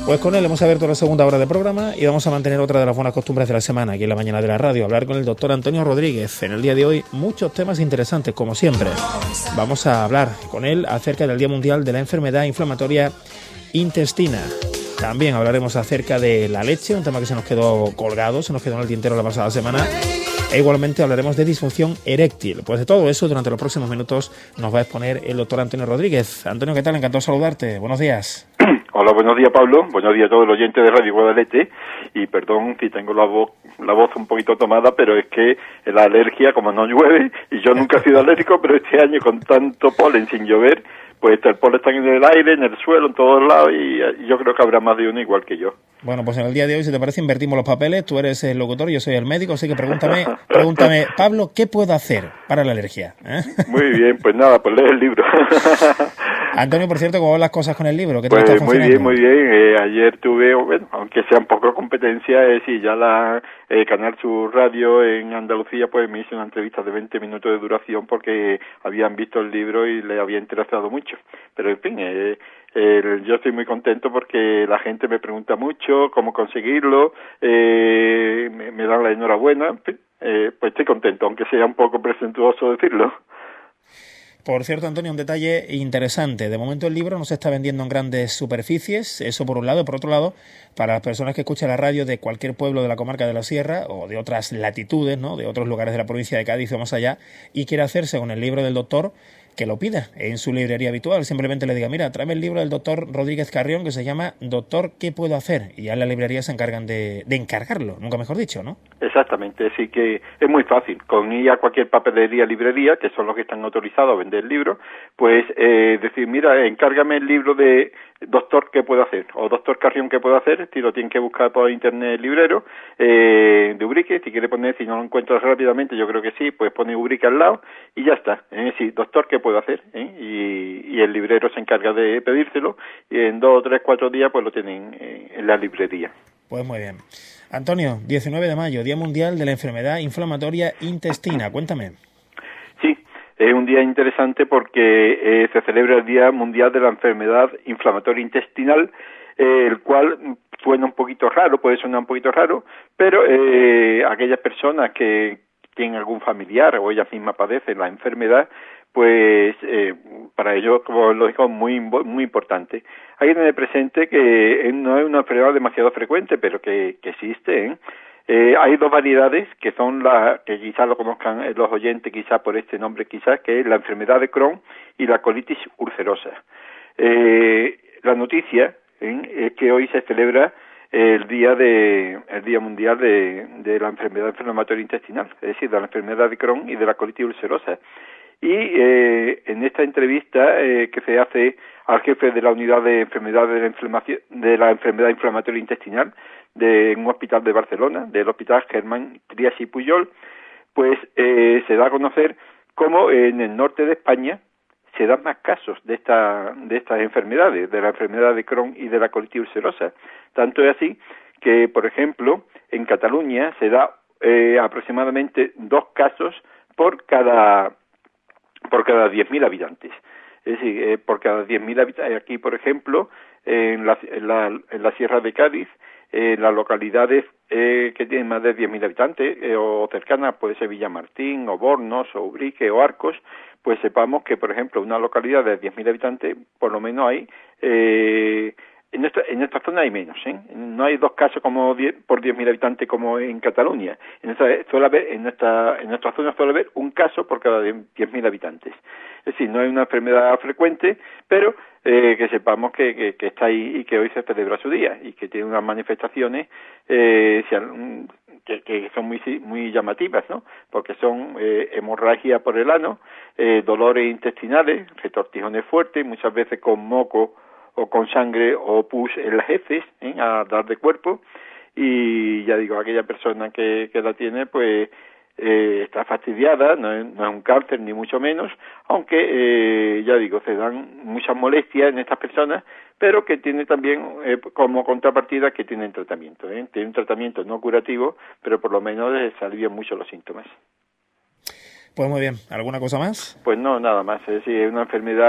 Pues con él hemos abierto la segunda hora de programa y vamos a mantener otra de las buenas costumbres de la semana aquí en la mañana de la radio, hablar con el doctor Antonio Rodríguez. En el día de hoy muchos temas interesantes, como siempre. Vamos a hablar con él acerca del Día Mundial de la Enfermedad Inflamatoria Intestina. También hablaremos acerca de la leche, un tema que se nos quedó colgado, se nos quedó en el tintero la pasada semana. E igualmente hablaremos de disfunción eréctil. Pues de todo eso durante los próximos minutos nos va a exponer el doctor Antonio Rodríguez. Antonio, ¿qué tal? Encantado de saludarte. Buenos días. Hola, buenos días, Pablo. Buenos días a todos los oyentes de Radio Guadalete. Y perdón si tengo la voz un poquito tomada, pero es que la alergia, como no llueve, y yo nunca he sido alérgico, pero este año con tanto polen sin llover, pues el polen está en el aire, en el suelo, en todos lados, y yo creo que habrá más de uno igual que yo. Bueno, pues en el día de hoy, si te parece, invertimos los papeles. Tú eres el locutor, yo soy el médico, así que pregúntame, Pablo, ¿qué puedo hacer para la alergia? Muy bien, pues nada, pues lee el libro. Antonio, por cierto, ¿cómo van las cosas con el libro? ¿Qué tal pues está funcionando? Muy bien. Ayer tuve, bueno, aunque sea un poco competencia, sí, ya la Canal Sur Radio en Andalucía, pues me hizo una entrevista de 20 minutos de duración porque habían visto el libro y le había interesado mucho. Pero en fin, yo estoy muy contento porque la gente me pregunta mucho cómo conseguirlo, me dan la enhorabuena, en fin, pues estoy contento, aunque sea un poco presuntuoso decirlo. Por cierto, Antonio, un detalle interesante. De momento el libro no se está vendiendo en grandes superficies, eso por un lado. Por otro lado, para las personas que escuchan la radio de cualquier pueblo de la comarca de la Sierra o de otras latitudes, ¿no?, de otros lugares de la provincia de Cádiz o más allá, y quiere hacerse con el libro del doctor, que lo pida en su librería habitual. Simplemente le diga, mira, tráeme el libro del doctor Rodríguez Carrión que se llama Doctor, ¿qué puedo hacer? Y ya en la librería se encargan de encargarlo, nunca mejor dicho, ¿no? Exactamente, así que es muy fácil. Con ir a cualquier papelería, librería, que son los que están autorizados a vender libros, pues decir, mira, encárgame el libro de Doctor, ¿qué puedo hacer? O Doctor Carrión, ¿qué puedo hacer? Si lo tienen que buscar por internet el librero, de Ubrique, si quiere poner, si no lo encuentras rápidamente, yo creo que sí, pues pone Ubrique al lado y ya está. Sí, Doctor, ¿qué puedo hacer? Y el librero se encarga de pedírselo y en 2, 3, 4 días pues lo tienen en la librería. Pues muy bien. Antonio, 19 de mayo, Día Mundial de la Enfermedad Inflamatoria Intestina. Cuéntame. Sí, es un día interesante porque se celebra el Día Mundial de la Enfermedad Inflamatoria Intestinal, el cual suena un poquito raro, puede sonar un poquito raro, pero aquellas personas que tienen algún familiar o ellas mismas padecen la enfermedad, pues para ellos, como lo digo, muy importante. Hay que tener presente que no es una enfermedad demasiado frecuente, pero que existe, hay dos variedades que son que quizás lo conozcan los oyentes, quizás por este nombre, quizás, que es la enfermedad de Crohn y la colitis ulcerosa. La noticia es que hoy se celebra el Día Mundial de la Enfermedad Inflamatoria Intestinal, es decir, de la enfermedad de Crohn y de la colitis ulcerosa. Y en esta entrevista que se hace al jefe de la unidad de enfermedades de la enfermedad inflamatoria intestinal de un hospital de Barcelona, del Hospital Germán Trias y Pujol, pues se da a conocer cómo en el norte de España se dan más casos de estas enfermedades, de la enfermedad de Crohn y de la colitis ulcerosa. Tanto es así que, por ejemplo, en Cataluña se da aproximadamente 2 casos por cada 10.000 habitantes. Es decir, por cada 10.000 habitantes. Aquí, por ejemplo, en la Sierra de Cádiz, en las localidades que tienen más de 10.000 habitantes o cercanas, puede ser Villamartín, o Bornos, o Ubrique, o Arcos, pues sepamos que, por ejemplo, una localidad de 10.000 habitantes, por lo menos hay... En esta zona hay menos, no hay 2 casos como por 10.000 habitantes como en Cataluña. En nuestra zona suele haber 1 caso por cada 10.000 habitantes. Es decir, no es una enfermedad frecuente, pero que sepamos que está ahí y que hoy se celebra su día y que tiene unas manifestaciones que son muy llamativas, ¿no? Porque son hemorragia por el ano, dolores intestinales, retortijones fuertes, muchas veces con moco o con sangre o pus en las heces, a dar de cuerpo, y ya digo, aquella persona que la tiene, pues está fastidiada, no es un cáncer ni mucho menos, aunque ya digo, se dan muchas molestias en estas personas, pero que tiene también como contrapartida que tienen tratamiento, tiene un tratamiento no curativo, pero por lo menos se alivian mucho los síntomas. Pues muy bien, ¿alguna cosa más? Pues no, nada más, es decir, es una enfermedad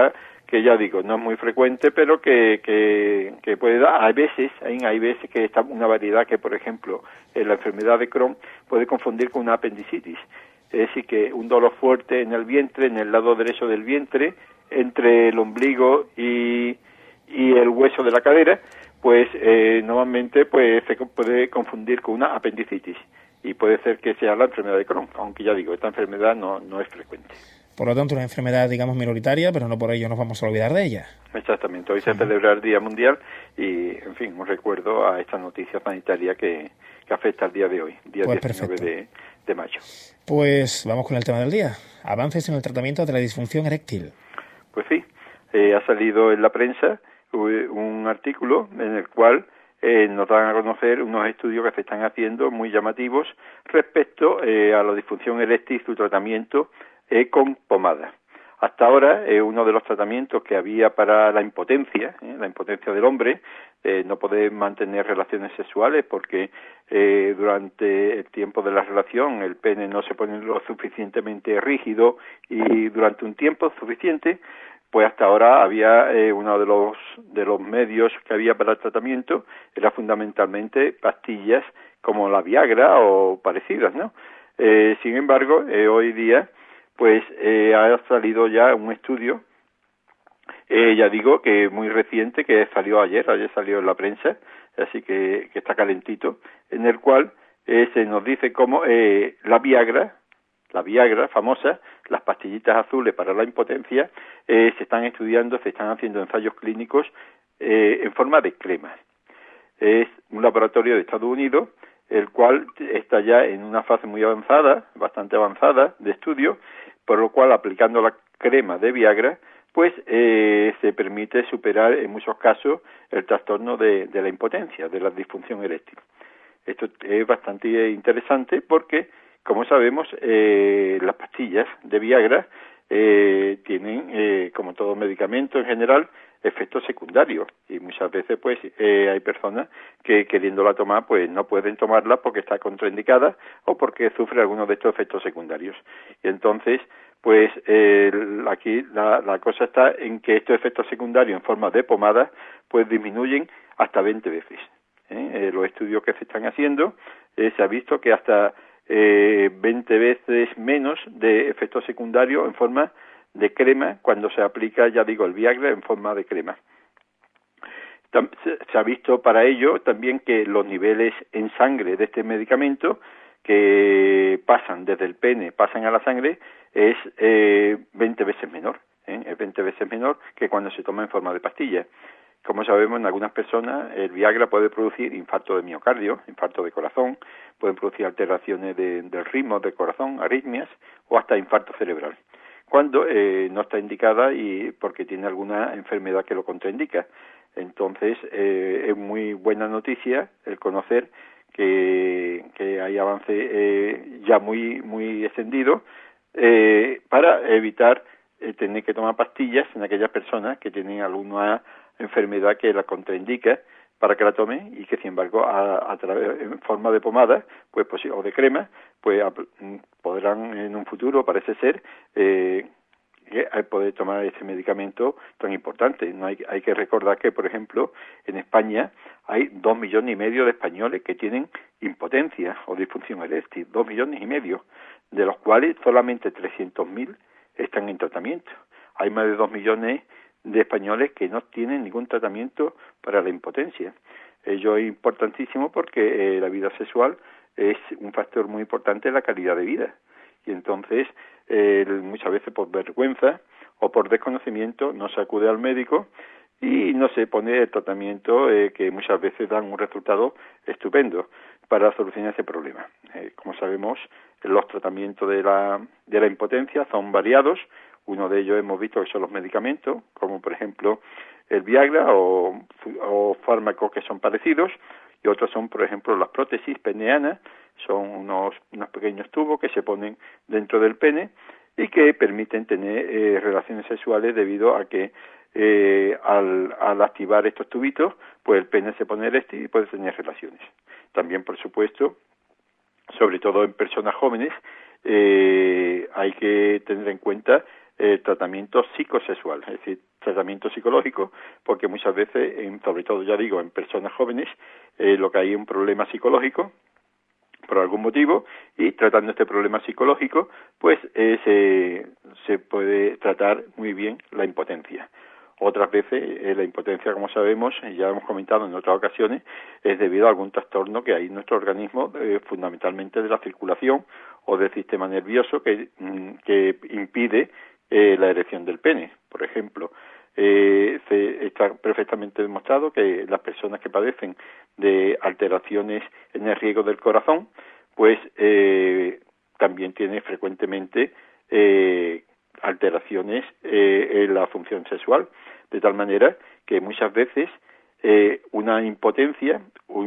que ya digo, no es muy frecuente, pero que puede dar. Hay veces que está una variedad que, por ejemplo, en la enfermedad de Crohn puede confundir con una apendicitis. Es decir, que un dolor fuerte en el vientre, en el lado derecho del vientre, entre el ombligo y el hueso de la cadera, pues normalmente pues se puede confundir con una apendicitis y puede ser que sea la enfermedad de Crohn, aunque ya digo, esta enfermedad no es frecuente. Por lo tanto, una enfermedad, digamos, minoritaria, pero no por ello nos vamos a olvidar de ella. Exactamente. Hoy se celebra el Día Mundial y, en fin, un recuerdo a esta noticia sanitaria que afecta al día de hoy, día pues 19 de mayo. Pues vamos con el tema del día. Avances en el tratamiento de la disfunción eréctil. Pues sí, ha salido en la prensa un artículo en el cual nos dan a conocer unos estudios que se están haciendo muy llamativos respecto a la disfunción eréctil y su tratamiento con pomada. Hasta ahora, uno de los tratamientos que había para la impotencia del hombre, no poder mantener relaciones sexuales porque durante el tiempo de la relación el pene no se pone lo suficientemente rígido y durante un tiempo suficiente, pues hasta ahora había uno de los medios que había para el tratamiento era fundamentalmente pastillas como la Viagra o parecidas, ¿no? Sin embargo, hoy día pues ha salido ya un estudio, ya digo que muy reciente, que salió ayer salió en la prensa, así que está calentito, en el cual se nos dice cómo la Viagra famosa, las pastillitas azules para la impotencia, se están estudiando, se están haciendo ensayos clínicos en forma de cremas. Es un laboratorio de Estados Unidos, el cual está ya en una fase muy avanzada, bastante avanzada de estudio, por lo cual aplicando la crema de Viagra, pues se permite superar en muchos casos el trastorno de la impotencia, de la disfunción eréctil. Esto es bastante interesante porque, como sabemos, las pastillas de Viagra tienen, como todo medicamento en general, efectos secundarios y muchas veces pues hay personas que queriéndola tomar pues no pueden tomarla porque está contraindicada o porque sufre algunos de estos efectos secundarios. Y entonces pues aquí la cosa está en que estos efectos secundarios en forma de pomada pues disminuyen hasta 20 veces. Los estudios que se están haciendo se ha visto que hasta 20 veces menos de efectos secundarios en forma de crema cuando se aplica, ya digo, el Viagra en forma de crema. Se ha visto para ello también que los niveles en sangre de este medicamento que pasan desde el pene, pasan a la sangre, es 20 veces menor, es 20 veces menor que cuando se toma en forma de pastilla. Como sabemos, en algunas personas el Viagra puede producir infarto de miocardio, infarto de corazón, pueden producir alteraciones del ritmo del corazón, arritmias o hasta infarto cerebral, cuando no está indicada y porque tiene alguna enfermedad que lo contraindica. Entonces, es muy buena noticia el conocer que hay avance ya muy extendido para evitar tener que tomar pastillas en aquellas personas que tienen alguna enfermedad que la contraindica para que la tome y que sin embargo a través en forma de pomada pues o de crema pues podrán en un futuro parece ser poder tomar ese medicamento tan importante. No hay que recordar que, por ejemplo, en España hay 2,5 millones de españoles que tienen impotencia o disfunción eréctil, 2,5 millones, de los cuales solamente 300.000 están en tratamiento. Hay más de 2 millones de españoles que no tienen ningún tratamiento para la impotencia. Ello es importantísimo porque la vida sexual es un factor muy importante en la calidad de vida. Y entonces, muchas veces por vergüenza o por desconocimiento no se acude al médico y no se pone el tratamiento que muchas veces dan un resultado estupendo para solucionar ese problema. Como sabemos, los tratamientos de la impotencia son variados. Uno de ellos hemos visto que son los medicamentos, como por ejemplo el Viagra o fármacos que son parecidos, y otros son, por ejemplo, las prótesis peneanas, son unos pequeños tubos que se ponen dentro del pene y que permiten tener relaciones sexuales debido a que al activar estos tubitos, pues el pene se pone eréctil y puede tener relaciones. También, por supuesto, sobre todo en personas jóvenes, hay que tener en cuenta tratamiento psicosexual, es decir, tratamiento psicológico, porque muchas veces, sobre todo ya digo, en personas jóvenes, lo que hay es un problema psicológico por algún motivo, y tratando este problema psicológico, pues se puede tratar muy bien la impotencia. Otras veces la impotencia, como sabemos, ya hemos comentado en otras ocasiones, es debido a algún trastorno que hay en nuestro organismo, fundamentalmente de la circulación o del sistema nervioso que impide la erección del pene. Por ejemplo, está perfectamente demostrado que las personas que padecen de alteraciones en el riego del corazón, pues también tienen frecuentemente alteraciones en la función sexual, de tal manera que muchas veces una impotencia,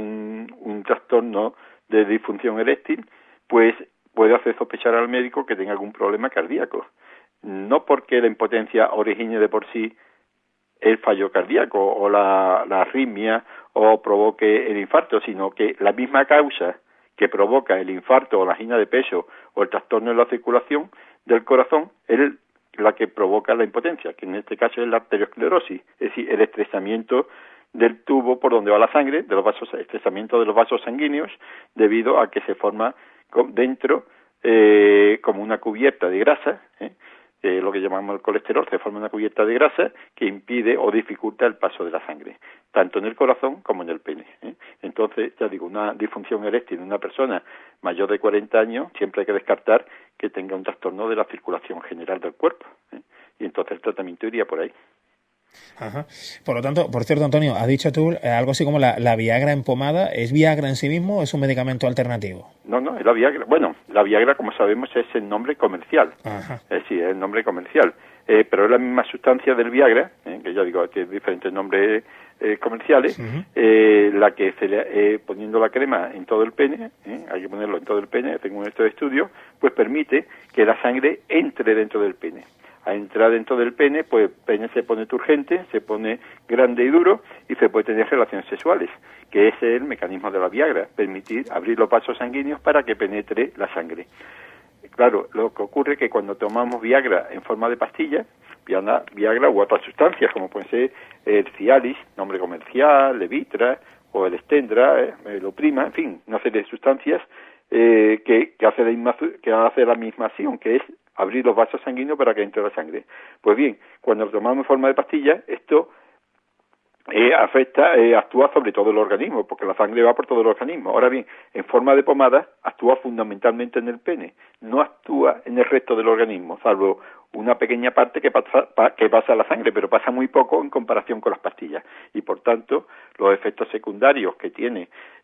un trastorno de disfunción eréctil, pues puede hacer sospechar al médico que tenga algún problema cardíaco. No porque la impotencia origine de por sí el fallo cardíaco o la arritmia o provoque el infarto, sino que la misma causa que provoca el infarto o la angina de pecho o el trastorno en la circulación del corazón es la que provoca la impotencia, que en este caso es la arteriosclerosis, es decir, el estresamiento del tubo por donde va la sangre, de los vasos, estresamiento de los vasos sanguíneos, debido a que se forma dentro como una cubierta de grasa, lo que llamamos el colesterol, se forma una cubierta de grasa que impide o dificulta el paso de la sangre, tanto en el corazón como en el pene. Entonces, ya digo, una disfunción eréctil en una persona mayor de 40 años, siempre hay que descartar que tenga un trastorno de la circulación general del cuerpo. Y entonces el tratamiento iría por ahí. Ajá. Por lo tanto, por cierto, Antonio, has dicho tú algo así como la Viagra en pomada. ¿Es Viagra en sí mismo o es un medicamento alternativo? No, es la Viagra. Bueno, la Viagra, como sabemos, es el nombre comercial. Ajá. Es decir, es el nombre comercial. Pero es la misma sustancia del Viagra, que ya digo, tiene diferentes nombres comerciales, la que poniendo la crema en todo el pene, hay que ponerlo en todo el pene, según este estudio, pues permite que la sangre entre dentro del pene. A entrar dentro del pene, pues el pene se pone turgente, se pone grande y duro y se puede tener relaciones sexuales, que es el mecanismo de la Viagra, permitir abrir los vasos sanguíneos para que penetre la sangre. Claro, lo que ocurre es que cuando tomamos Viagra en forma de pastilla, Viagra u otras sustancias, como pueden ser el Cialis, nombre comercial, Levitra, o el Stendra, el Oprima, en fin, una serie de sustancias que hace la misma acción, que es abrir los vasos sanguíneos para que entre la sangre. Pues bien, cuando lo tomamos en forma de pastilla, esto actúa sobre todo el organismo, porque la sangre va por todo el organismo. Ahora bien, en forma de pomada, actúa fundamentalmente en el pene, no actúa en el resto del organismo, salvo una pequeña parte que pasa a la sangre, pero pasa muy poco en comparación con las pastillas. Y por tanto, los efectos secundarios que tiene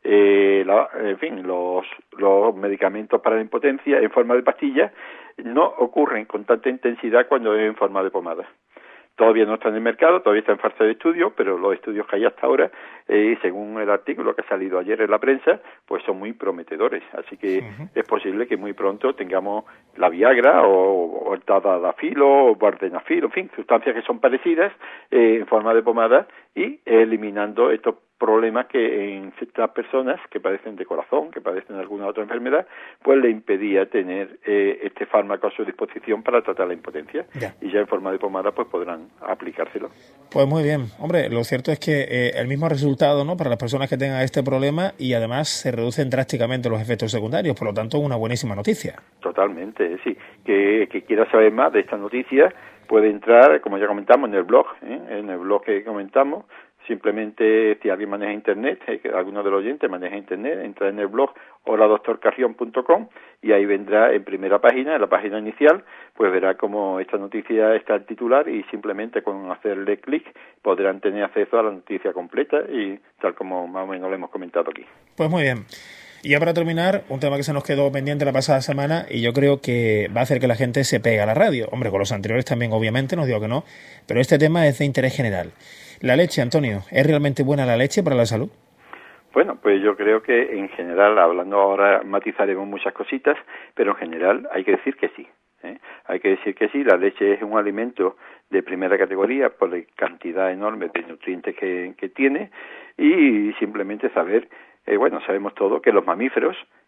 los medicamentos para la impotencia en forma de pastilla no ocurren con tanta intensidad cuando es en forma de pomada. Todavía no está en el mercado, todavía está en fase de estudio, pero los estudios que hay hasta ahora, según el artículo que ha salido ayer en la prensa, pues son muy prometedores. Así que es posible que muy pronto tengamos la Viagra o el Tadalafil o Vardenafil, en fin, sustancias que son parecidas en forma de pomada y eliminando estos problemas que en ciertas personas que padecen de corazón, que padecen de alguna otra enfermedad, pues le impedía tener este fármaco a su disposición para tratar la impotencia. Ya. Y ya en forma de pomada pues podrán aplicárselo. Pues muy bien. Hombre, lo cierto es que el mismo resultado, ¿no?, para las personas que tengan este problema, y además se reducen drásticamente los efectos secundarios, por lo tanto una buenísima noticia. Totalmente, sí. Que quiera saber más de esta noticia puede entrar, como ya comentamos, en el blog que comentamos. Simplemente, si alguien maneja Internet, alguno de los oyentes maneja Internet, entra en el blog holadoctorcarrion.com y ahí vendrá en primera página, en la página inicial, pues verá cómo esta noticia está en titular y simplemente con hacerle clic podrán tener acceso a la noticia completa y tal como más o menos lo hemos comentado aquí. Pues muy bien. Y ya para terminar, un tema que se nos quedó pendiente la pasada semana y yo creo que va a hacer que la gente se pegue a la radio. Hombre, con los anteriores también, obviamente, no digo que no, pero este tema es de interés general. La leche, Antonio, ¿es realmente buena la leche para la salud? Bueno, pues yo creo que en general, hablando ahora, matizaremos muchas cositas, pero en general hay que decir que sí. Hay que decir que sí, la leche es un alimento de primera categoría por la cantidad enorme de nutrientes que tiene y simplemente saber, sabemos todo que los mamíferos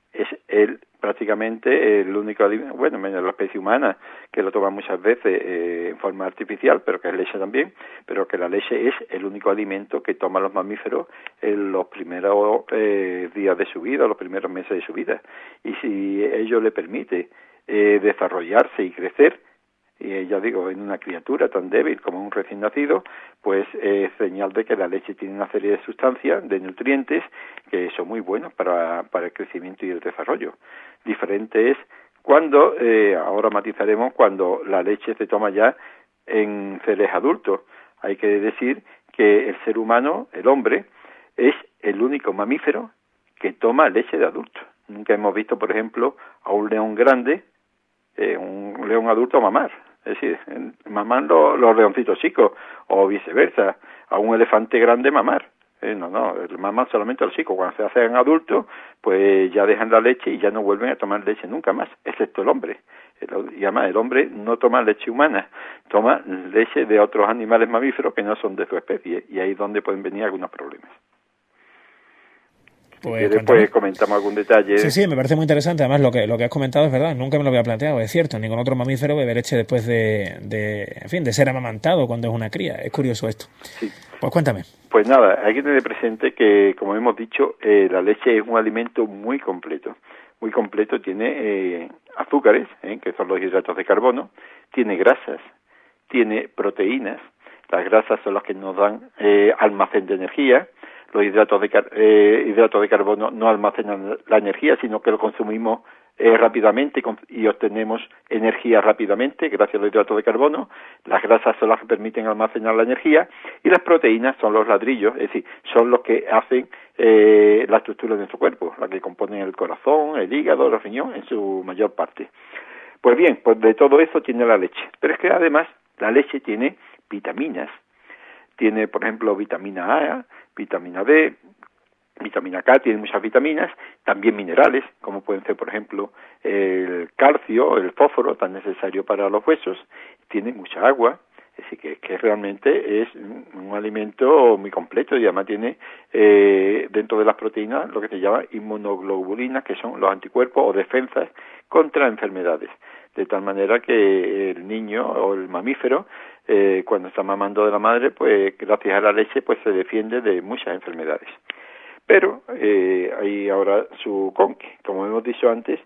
es prácticamente el único alimento, bueno, menos la especie humana, que lo toma muchas veces en forma artificial, pero que es leche también, pero que la leche es el único alimento que toman los mamíferos en los primeros días de su vida, los primeros meses de su vida. Y si ello le permite desarrollarse y crecer, y ya digo, en una criatura tan débil como un recién nacido, pues es señal de que la leche tiene una serie de sustancias, de nutrientes, que son muy buenos para el crecimiento y el desarrollo. Diferente es cuando, ahora matizaremos, cuando la leche se toma ya en seres adultos. Hay que decir que el ser humano, el hombre, es el único mamífero que toma leche de adulto. Nunca hemos visto, por ejemplo, a un león grande, un león adulto mamar. Es decir, maman los leoncitos chicos, o viceversa, a un elefante grande mamar. No, maman solamente los chicos. Cuando se hacen adultos, pues ya dejan la leche y ya no vuelven a tomar leche nunca más, excepto el hombre. Y además el hombre no toma leche humana, toma leche de otros animales mamíferos que no son de su especie, y ahí es donde pueden venir algunos problemas. Pues, después comentamos algún detalle. Sí, me parece muy interesante. Además, lo que has comentado es verdad. Nunca me lo había planteado. Es cierto, ningún otro mamífero bebe leche después de ser amamantado cuando es una cría. Es curioso esto. Sí. Pues cuéntame. Pues nada, hay que tener presente que, como hemos dicho, la leche es un alimento muy completo. Muy completo, tiene azúcares, que son los hidratos de carbono, tiene grasas, tiene proteínas. Las grasas son las que nos dan almacén de energía. Los hidratos de carbono no almacenan la energía, sino que lo consumimos rápidamente y obtenemos energía rápidamente gracias a los hidratos de carbono. Las grasas son las que permiten almacenar la energía, y las proteínas son los ladrillos, es decir, son los que hacen la estructura de nuestro cuerpo, las que componen el corazón, el hígado, los riñones en su mayor parte. Pues bien, pues de todo eso tiene la leche. Pero es que además la leche tiene vitaminas. Tiene, por ejemplo, vitamina A, vitamina D, vitamina K, tiene muchas vitaminas, también minerales, como pueden ser, por ejemplo, el calcio, el fósforo, tan necesario para los huesos, tiene mucha agua, es decir, que realmente es un alimento muy completo, y además tiene dentro de las proteínas lo que se llama inmunoglobulinas, que son los anticuerpos o defensas contra enfermedades, de tal manera que el niño o el mamífero, cuando está mamando de la madre, pues gracias a la leche pues se defiende de muchas enfermedades. Pero hay ahora su conque. Como hemos dicho antes,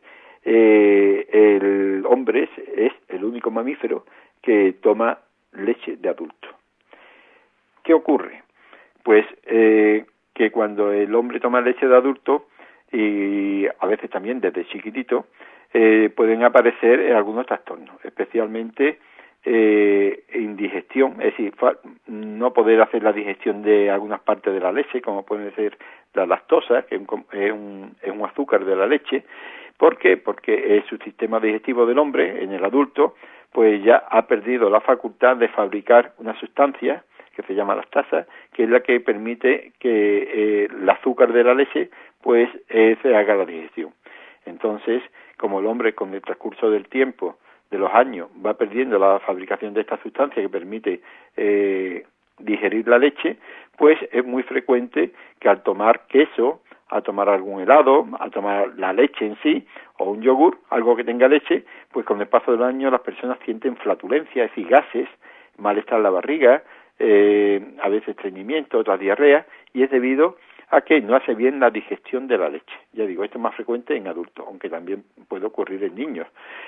el hombre es el único mamífero que toma leche de adulto. ¿Qué ocurre? Pues que cuando el hombre toma leche de adulto, y a veces también desde chiquitito, pueden aparecer algunos trastornos, especialmente indigestión, es decir, no poder hacer la digestión de algunas partes de la leche, como puede ser la lactosa, que es un azúcar de la leche. ¿Por qué? Porque su sistema digestivo del hombre, en el adulto, pues ya ha perdido la facultad de fabricar una sustancia que se llama lactasa, que es la que permite que el azúcar de la leche pues se haga la digestión. Entonces, como el hombre con el transcurso del tiempo, de los años, va perdiendo la fabricación de esta sustancia que permite digerir la leche, pues es muy frecuente que al tomar queso, a tomar algún helado, a tomar la leche en sí, o un yogur, algo que tenga leche, pues con el paso del año las personas sienten flatulencia, es decir, gases, malestar en la barriga, a veces estreñimiento, otras diarrea, y es debido a que no hace bien la digestión de la leche. Ya digo, esto es más frecuente en adultos, aunque también puede ocurrir en niños.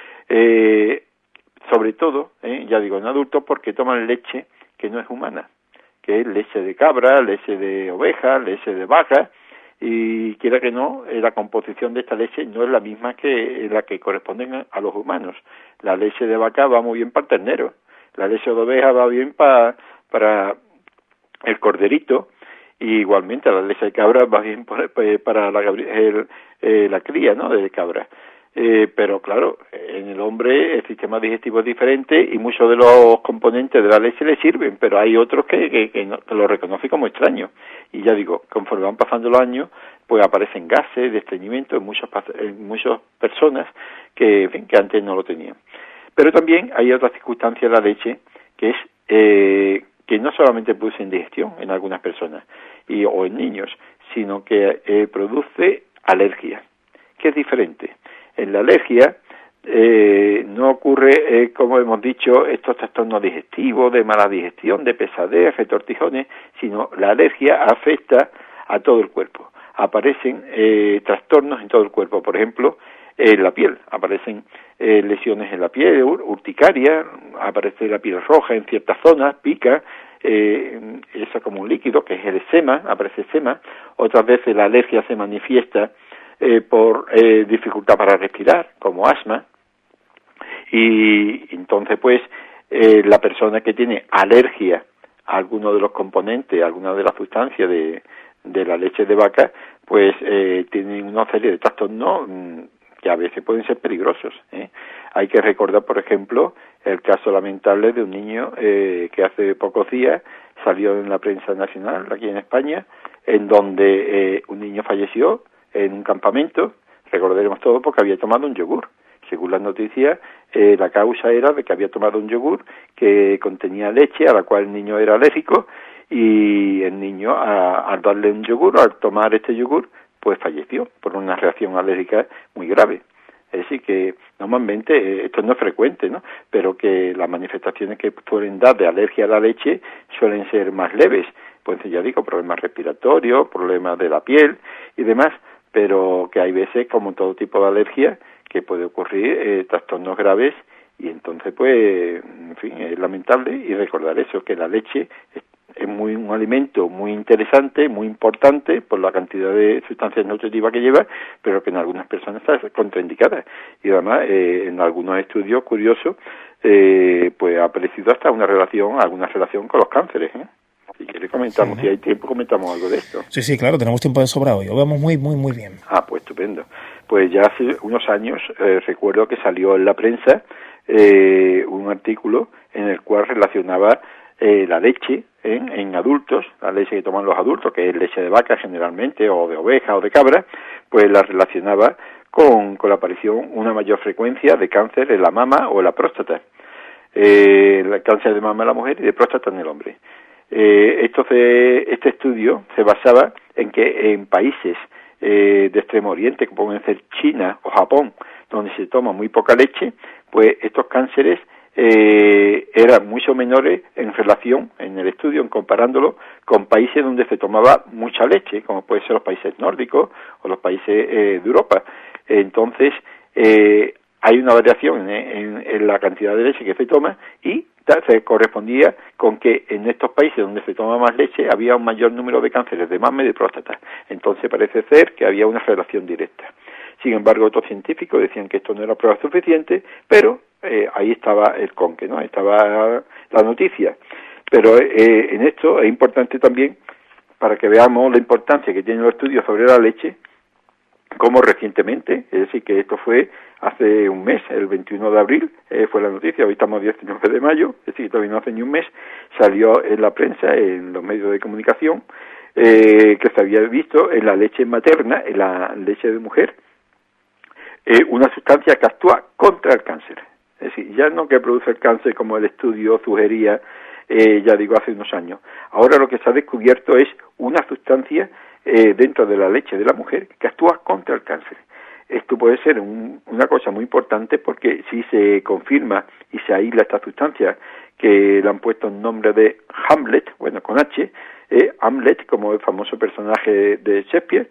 Sobre todo, ya digo, en adultos, porque toman leche que no es humana, que es leche de cabra, leche de oveja, leche de vaca, y quiera que no, la composición de esta leche no es la misma que la que corresponde a los humanos. La leche de vaca va muy bien para el ternero, la leche de oveja va bien para el corderito, y igualmente la leche de cabra va bien para la cría, ¿no?, de cabra. Pero claro, en el hombre el sistema digestivo es diferente y muchos de los componentes de la leche le sirven, pero hay otros que lo reconocen como extraños. Y ya digo, conforme van pasando los años, pues aparecen gases de estreñimiento en muchas personas que antes no lo tenían. Pero también hay otras circunstancias de la leche que es que no solamente produce indigestión en algunas personas o en niños, sino que produce alergia. que es diferente. En la alergia no ocurre, como hemos dicho, estos trastornos digestivos, de mala digestión, de pesadez, retortijones, sino la alergia afecta a todo el cuerpo. Aparecen trastornos en todo el cuerpo, por ejemplo, en la piel, aparecen lesiones en la piel, urticaria, aparece la piel roja en ciertas zonas, pica, eso como un líquido, que es el eczema, aparece eczema. Otras veces la alergia se manifiesta por dificultad para respirar, como asma, y entonces pues la persona que tiene alergia a alguno de los componentes, a alguna de las sustancias de la leche de vaca, pues tiene una serie de trastornos que a veces pueden ser peligrosos. Hay que recordar, por ejemplo, el caso lamentable de un niño que hace pocos días salió en la prensa nacional aquí en España, en donde un niño falleció en un campamento, recordaremos todo, porque había tomado un yogur. Según las noticias, la causa era de que había tomado un yogur que contenía leche, a la cual el niño era alérgico, y el niño, al darle un yogur, al tomar este yogur, pues falleció por una reacción alérgica muy grave. Es decir, que normalmente esto no es frecuente, ¿no? Pero que las manifestaciones que suelen dar de alergia a la leche suelen ser más leves. Pues ya digo, problemas respiratorios, problemas de la piel y demás, pero que hay veces, como todo tipo de alergia, que puede ocurrir trastornos graves, y entonces pues, en fin, es lamentable. Y recordar eso, que la leche es un alimento muy interesante, muy importante por la cantidad de sustancias nutritivas que lleva, pero que en algunas personas está contraindicada. Y además, en algunos estudios curiosos, pues ha aparecido hasta alguna relación con los cánceres. Si quieres comentamos, si hay tiempo, comentamos algo de esto. Sí, claro, tenemos tiempo de sobra hoy. Lo vemos muy bien. Pues estupendo. Pues ya hace unos años recuerdo que salió en la prensa un artículo en el cual relacionaba la leche en adultos, la leche que toman los adultos, que es leche de vaca generalmente, o de oveja o de cabra, pues la relacionaba con la aparición, una mayor frecuencia de cáncer en la mama o en la próstata. El cáncer de mama en la mujer y de próstata en el hombre. Este estudio se basaba en que en países de Extremo Oriente, que pueden ser China o Japón, donde se toma muy poca leche, pues estos cánceres eran mucho menores en relación, en el estudio, en comparándolo con países donde se tomaba mucha leche, como pueden ser los países nórdicos o los países de Europa. Entonces, hay una variación en la cantidad de leche que se toma, y se correspondía con que en estos países donde se toma más leche había un mayor número de cánceres de mama y de próstata. Entonces parece ser que había una relación directa. Sin embargo, otros científicos decían que esto no era prueba suficiente, pero ahí estaba el conque, ¿no? Estaba la noticia. Pero en esto es importante también, para que veamos la importancia que tienen los estudios sobre la leche, como recientemente, es decir, que esto fue hace un mes, el 21 de abril, fue la noticia, hoy estamos 19 de mayo, es decir, todavía no hace ni un mes, salió en la prensa, en los medios de comunicación, que se había visto en la leche materna, en la leche de mujer, una sustancia que actúa contra el cáncer. Es decir, ya no que produce el cáncer como el estudio sugería, ya digo, hace unos años. Ahora lo que se ha descubierto es una sustancia dentro de la leche de la mujer que actúa contra el cáncer. Esto puede ser una cosa muy importante, porque si se confirma y se aísla esta sustancia, que le han puesto el nombre de Hamlet, bueno, con H, Hamlet, como el famoso personaje de Shakespeare,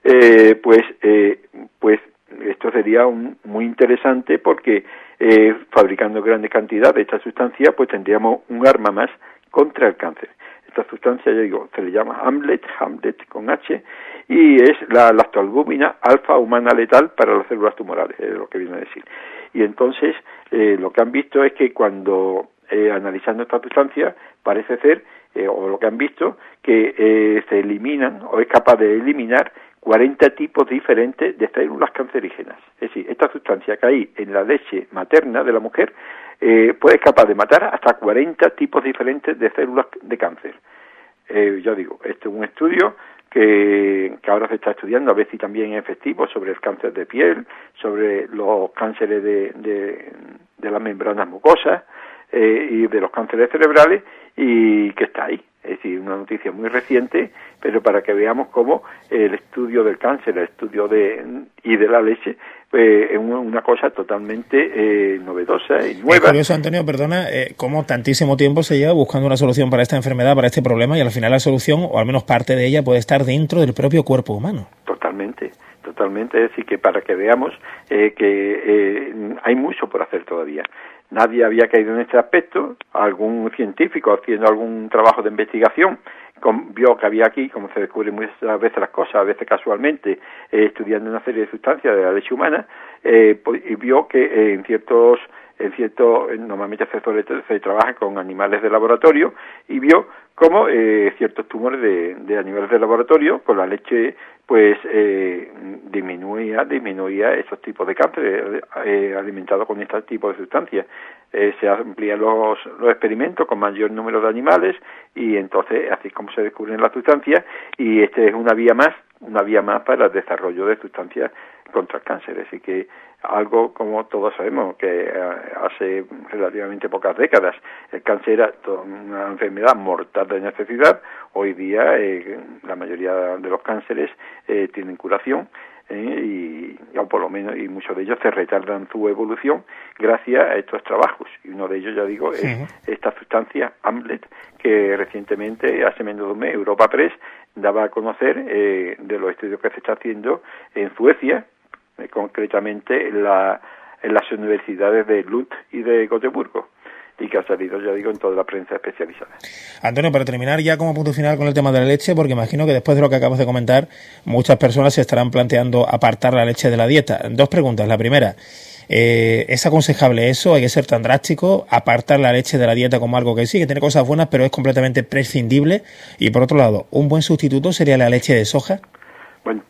pues esto sería muy interesante, porque fabricando grandes cantidades de esta sustancia, pues tendríamos un arma más contra el cáncer. Esta sustancia, ya digo, se le llama Hamlet con H, y es la lactoalbúmina alfa humana letal para las células tumorales, es lo que viene a decir. Y entonces, lo que han visto es que cuando analizando esta sustancia, parece ser, o lo que han visto, que se eliminan, o es capaz de eliminar 40 tipos diferentes de células cancerígenas. Es decir, esta sustancia que hay en la leche materna de la mujer puede ser capaz de matar hasta 40 tipos diferentes de células de cáncer. Ya digo, este es un estudio que ahora se está estudiando, a ver si también es efectivo, sobre el cáncer de piel, sobre los cánceres de las membranas mucosas y de los cánceres cerebrales, y que está ahí. Es decir, una noticia muy reciente, pero para que veamos cómo el estudio del cáncer, el estudio y de la leche, es una cosa totalmente novedosa y nueva. Es curioso, Antonio, perdona, cómo tantísimo tiempo se lleva buscando una solución para esta enfermedad, para este problema, y al final la solución, o al menos parte de ella, puede estar dentro del propio cuerpo humano. Totalmente, es decir, que para que veamos que hay mucho por hacer todavía. Nadie había caído en este aspecto. Algún científico haciendo algún trabajo de investigación vio que había aquí, como se descubren muchas veces las cosas, a veces casualmente, estudiando una serie de sustancias de la leche humana, y vio que normalmente se trabaja con animales de laboratorio, y vio cómo ciertos tumores de animales de laboratorio con la leche pues disminuía esos tipos de cáncer alimentados con este tipo de sustancias. Se amplían los experimentos con mayor número de animales, y entonces así es como se descubren las sustancias, y esta es una vía más para el desarrollo de sustancias contra el cáncer. Así que algo, como todos sabemos, que hace relativamente pocas décadas el cáncer era una enfermedad mortal de necesidad. Hoy día la mayoría de los cánceres tienen curación, o por lo menos, y muchos de ellos se retardan su evolución gracias a estos trabajos, y uno de ellos, ya digo, es esta sustancia AMLET, que recientemente, hace menos de un mes, Europa Press daba a conocer de los estudios que se está haciendo en Suecia, concretamente en las universidades de Lund y de Gotemburgo, y que ha salido, ya digo, en toda la prensa especializada. Antonio, para terminar ya como punto final con el tema de la leche, porque imagino que después de lo que acabas de comentar, muchas personas se estarán planteando apartar la leche de la dieta. Dos preguntas. La primera, ¿es aconsejable eso? ¿Hay que ser tan drástico? ¿Apartar la leche de la dieta como algo que sí, que tiene cosas buenas, pero es completamente prescindible? Y por otro lado, ¿un buen sustituto sería la leche de soja? Bueno,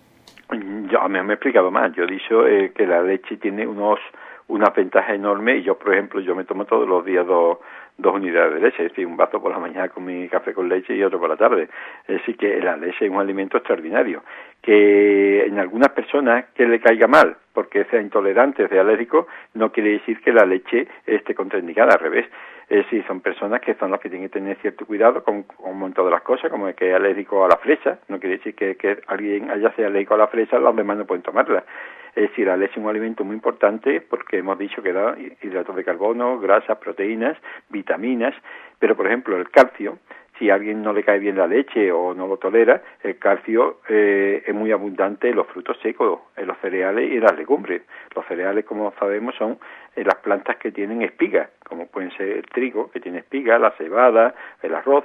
yo me he explicado más. Yo he dicho que la leche tiene unas ventajas enormes, y yo, por ejemplo, me tomo todos los días dos unidades de leche, es decir, un vaso por la mañana con mi café con leche y otro por la tarde. Es decir, que la leche es un alimento extraordinario, que en algunas personas que le caiga mal porque sea intolerante, sea alérgico, no quiere decir que la leche esté contraindicada, al revés. Es decir, son personas que son las que tienen que tener cierto cuidado con un montón de las cosas, como el que es alérgico a la fresa. No quiere decir que alguien haya sido alérgico a la fresa, los demás no pueden tomarla. Es decir, la leche es un alimento muy importante porque hemos dicho que da hidratos de carbono, grasas, proteínas, vitaminas, pero por ejemplo el calcio, si a alguien no le cae bien la leche o no lo tolera, el calcio es muy abundante en los frutos secos, en los cereales y en las legumbres. Los cereales, como sabemos, son las plantas que tienen espigas, como pueden ser el trigo, que tiene espigas, la cebada, el arroz.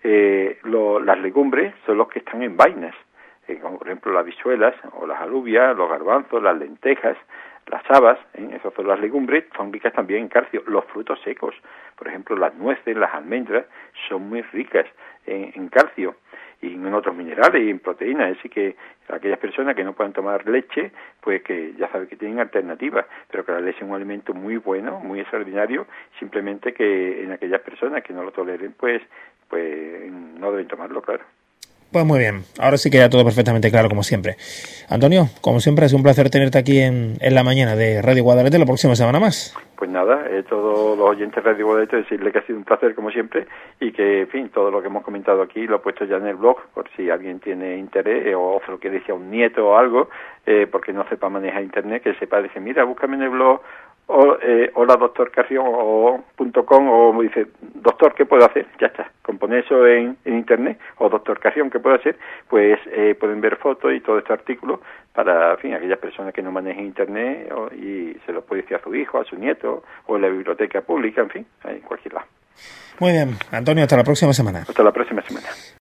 Las legumbres son los que están en vainas, como por ejemplo las habichuelas o las alubias, los garbanzos, las lentejas, las habas, esas son las legumbres, son ricas también en calcio. Los frutos secos, por ejemplo las nueces, las almendras, son muy ricas en calcio y en otros minerales y en proteínas. Así que aquellas personas que no puedan tomar leche, pues que ya saben que tienen alternativas, pero que la leche es un alimento muy bueno, muy extraordinario, simplemente que en aquellas personas que no lo toleren, pues no deben tomarlo, claro. Pues muy bien, ahora sí queda todo perfectamente claro, como siempre. Antonio, como siempre, es un placer tenerte aquí en la mañana de Radio Guadalete la próxima semana más. Pues nada, todos los oyentes de Radio Guadalete decirle que ha sido un placer, como siempre, y que, en fin, todo lo que hemos comentado aquí lo he puesto ya en el blog, por si alguien tiene interés o se lo quiere decir a un nieto o algo, porque no sepa manejar internet, que sepa, dice, mira, búscame en el blog hola doctor Carrión o .com, o me dice, doctor, ¿qué puedo hacer? Ya está, con poner eso en internet, o doctor Carrión, ¿qué puedo hacer? Pues pueden ver fotos y todo este artículo para, en fin, aquellas personas que no manejen internet, y se lo puede decir a su hijo, a su nieto, o en la biblioteca pública, en fin, en cualquier lado. Muy bien, Antonio, hasta la próxima semana. Hasta la próxima semana.